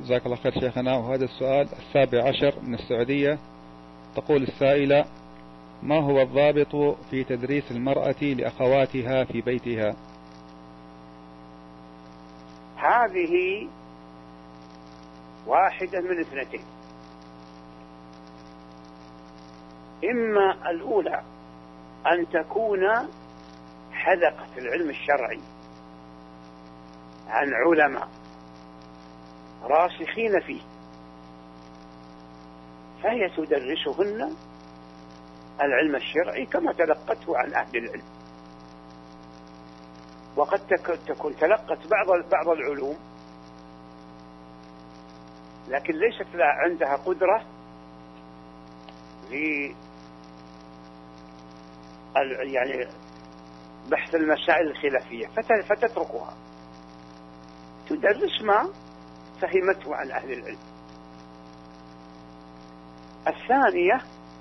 جزاك الله خير شيخنا. وهذا السؤال 17 من السعودية. تقول السائلة: ما هو الضابط في تدريس المرأة لأخواتها في بيتها؟ هذه واحدة من اثنتين: إما الأولى أن تكون حلقة العلم الشرعي عن علماء راسخين فيه، فهي تدرسهن العلم الشرعي كما تلقته عن أهل العلم. وقد تكون تلقت بعض العلوم لكن ليست عندها قدرة يعني بحث المسائل الخلافية فتتركها، تدرس ما فهمته عن أهل العلم. الثانية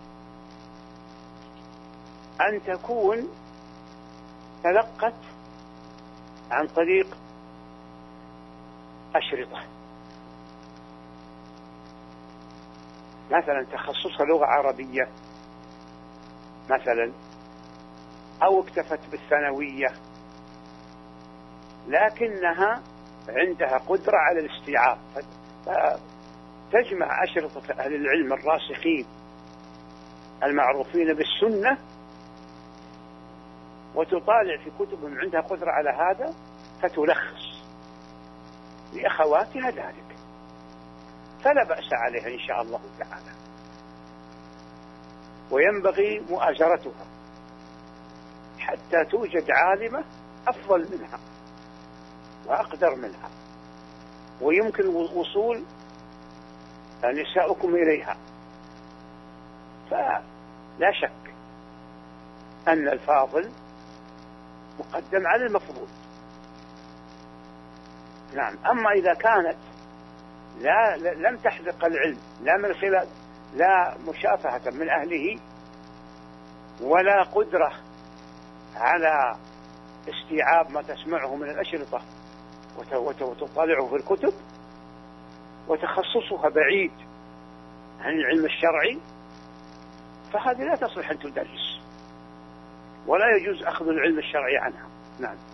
أن تكون تلقت عن طريق أشرطة، مثلا تخصصها لغة عربية مثلا، أو اكتفت بالثانوية لكنها عندها قدرة على الاستيعاب، تجمع أشرطة أهل العلم الراسخين المعروفين بالسنة وتطالع في كتبهم، عندها قدرة على هذا، فتلخص لأخواتها ذلك، فلا بأس عليها إن شاء الله تعالى. وينبغي مؤازرتها حتى توجد عالمة أفضل منها وأقدر منها ويمكن وصول نساؤكم إليها. فلا شك أن الفاضل مقدم على المفضول. نعم. أما إذا كانت لم تحذق العلم لا من خلال لا مشافهة من أهله ولا قدرة على استيعاب ما تسمعه من الأشرطة وتطالعه في الكتب، وتخصصها بعيد عن العلم الشرعي، فهذه لا تصلح أن تدرس ولا يجوز أخذ العلم الشرعي عنها. نعم.